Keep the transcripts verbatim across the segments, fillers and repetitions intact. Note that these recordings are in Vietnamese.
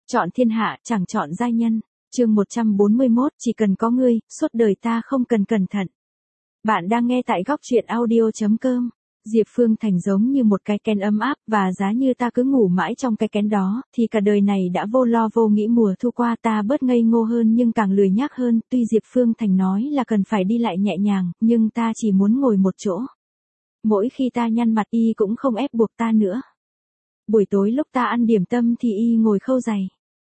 Chọn thiên hạ, chẳng chọn giai nhân. Chương một trăm bốn mươi mốt, chỉ cần có ngươi, suốt đời ta không cần cẩn thận. Bạn đang nghe tại góc truyện audio chấm com. Diệp Phương Thành giống như một cái kén ấm áp, và giá như ta cứ ngủ mãi trong cái kén đó, thì cả đời này đã vô lo vô nghĩ. Mùa thu qua ta bớt ngây ngô hơn nhưng càng lười nhác hơn. Tuy Diệp Phương Thành nói là cần phải đi lại nhẹ nhàng, nhưng ta chỉ muốn ngồi một chỗ. Mỗi khi ta nhăn mặt y cũng không ép buộc ta nữa. Buổi tối lúc ta ăn điểm tâm thì y ngồi khâu giày.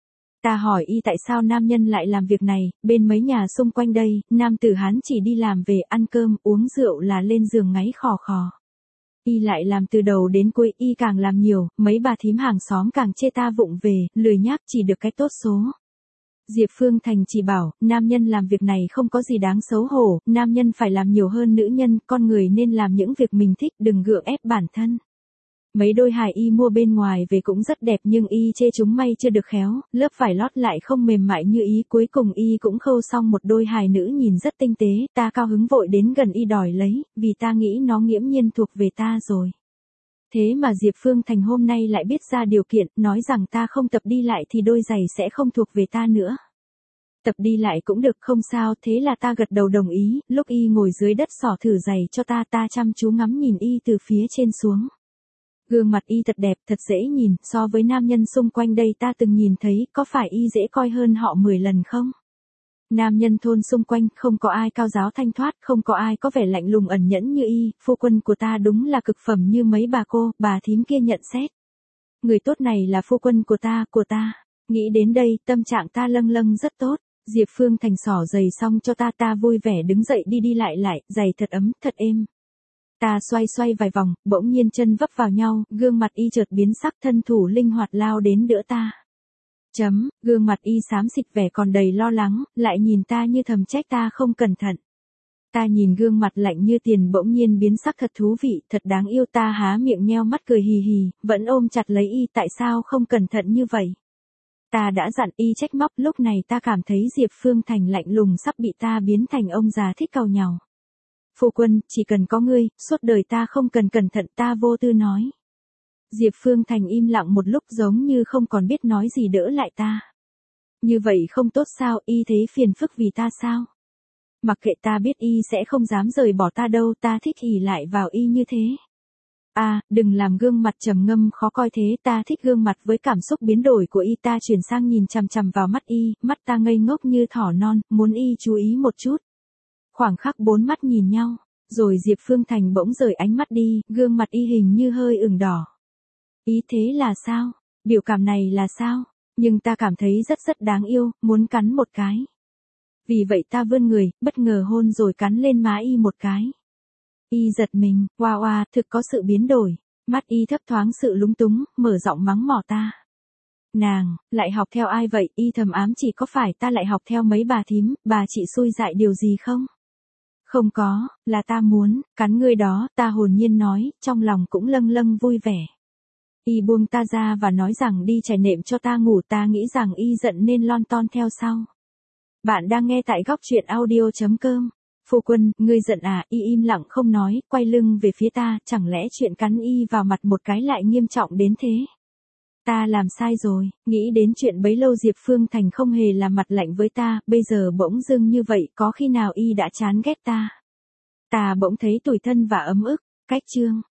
Ta hỏi y tại sao nam nhân lại làm việc này, bên mấy nhà xung quanh đây, nam tử Hán chỉ đi làm về ăn cơm, uống rượu là lên giường ngáy khò khò. Y lại làm từ đầu đến cuối, y càng làm nhiều, mấy bà thím hàng xóm càng chê ta vụng về, lười nhác, chỉ được cái tốt số. Diệp Phương Thành chỉ bảo, nam nhân làm việc này không có gì đáng xấu hổ, nam nhân phải làm nhiều hơn nữ nhân, con người nên làm những việc mình thích, đừng gượng ép bản thân. Mấy đôi hài y mua bên ngoài về cũng rất đẹp nhưng y chê chúng may chưa được khéo, lớp vải lót lại không mềm mại như ý. Cuối cùng y cũng khâu xong một đôi hài nữ nhìn rất tinh tế, ta cao hứng vội đến gần y đòi lấy, vì ta nghĩ nó nghiễm nhiên thuộc về ta rồi. Thế mà Diệp Phương Thành hôm nay lại biết ra điều kiện, nói rằng ta không tập đi lại thì đôi giày sẽ không thuộc về ta nữa. Tập đi lại cũng được, không sao, thế là ta gật đầu đồng ý. Lúc y ngồi dưới đất xỏ thử giày cho ta, ta chăm chú ngắm nhìn y từ phía trên xuống. Gương mặt y thật đẹp, thật dễ nhìn, so với nam nhân xung quanh đây ta từng nhìn thấy, có phải y dễ coi hơn họ mười lần không? Nam nhân thôn xung quanh, không có ai cao giáo thanh thoát, không có ai có vẻ lạnh lùng ẩn nhẫn như y. Phu quân của ta đúng là cực phẩm như mấy bà cô, bà thím kia nhận xét. Người tốt này là phu quân của ta, của ta. Nghĩ đến đây, tâm trạng ta lâng lâng rất tốt. Diệp Phương Thành xỏ giày xong cho ta, ta vui vẻ đứng dậy đi đi lại lại, giày thật ấm, thật êm. Ta xoay xoay vài vòng, bỗng nhiên chân vấp vào nhau, gương mặt y chợt biến sắc, thân thủ linh hoạt lao đến đỡ ta. Chấm, gương mặt y xám xịt, vẻ còn đầy lo lắng, lại nhìn ta như thầm trách ta không cẩn thận. Ta nhìn gương mặt lạnh như tiền bỗng nhiên biến sắc, thật thú vị, thật đáng yêu. Ta há miệng nheo mắt cười hì hì, vẫn ôm chặt lấy y, tại sao không cẩn thận như vậy? Ta đã dặn y trách móc, lúc này ta cảm thấy Diệp Phương Thành lạnh lùng sắp bị ta biến thành ông già thích càu nhàu. Phu quân, chỉ cần có ngươi, suốt đời ta không cần cẩn thận, ta vô tư nói. Diệp Phương Thành im lặng một lúc giống như không còn biết nói gì đỡ lại ta. Như vậy không tốt sao, y thế phiền phức vì ta sao? Mặc kệ, ta biết y sẽ không dám rời bỏ ta đâu, ta thích ỷ lại vào y như thế. À, đừng làm gương mặt trầm ngâm khó coi thế, ta thích gương mặt với cảm xúc biến đổi của y. Ta chuyển sang nhìn chằm chằm vào mắt y, mắt ta ngây ngốc như thỏ non, muốn y chú ý một chút. Khoảng khắc bốn mắt nhìn nhau, rồi Diệp Phương Thành bỗng rời ánh mắt đi, gương mặt y hình như hơi ửng đỏ. Ý thế là sao? Biểu cảm này là sao? Nhưng ta cảm thấy rất rất đáng yêu, muốn cắn một cái. Vì vậy ta vươn người, bất ngờ hôn rồi cắn lên má y một cái. Y giật mình, oa oa, thực có sự biến đổi. Mắt y thấp thoáng sự lúng túng, mở giọng mắng mỏ ta. Nàng, lại học theo ai vậy? Y thầm ám, chỉ có phải ta lại học theo mấy bà thím, bà chị xui dại điều gì không? Không có, là ta muốn, cắn ngươi đó, ta hồn nhiên nói, trong lòng cũng lâng lâng vui vẻ. Y buông ta ra và nói rằng đi trải nệm cho ta ngủ, ta nghĩ rằng y giận nên lon ton theo sau. Bạn đang nghe tại góc truyện audio chấm com. Phu quân, ngươi giận à? Y im lặng không nói, quay lưng về phía ta, chẳng lẽ chuyện cắn y vào mặt một cái lại nghiêm trọng đến thế? Ta làm sai rồi, nghĩ đến chuyện bấy lâu Diệp Phương Thành không hề làm mặt lạnh với ta, bây giờ bỗng dưng như vậy, có khi nào y đã chán ghét ta? Ta bỗng thấy tủi thân và ấm ức. Cách chương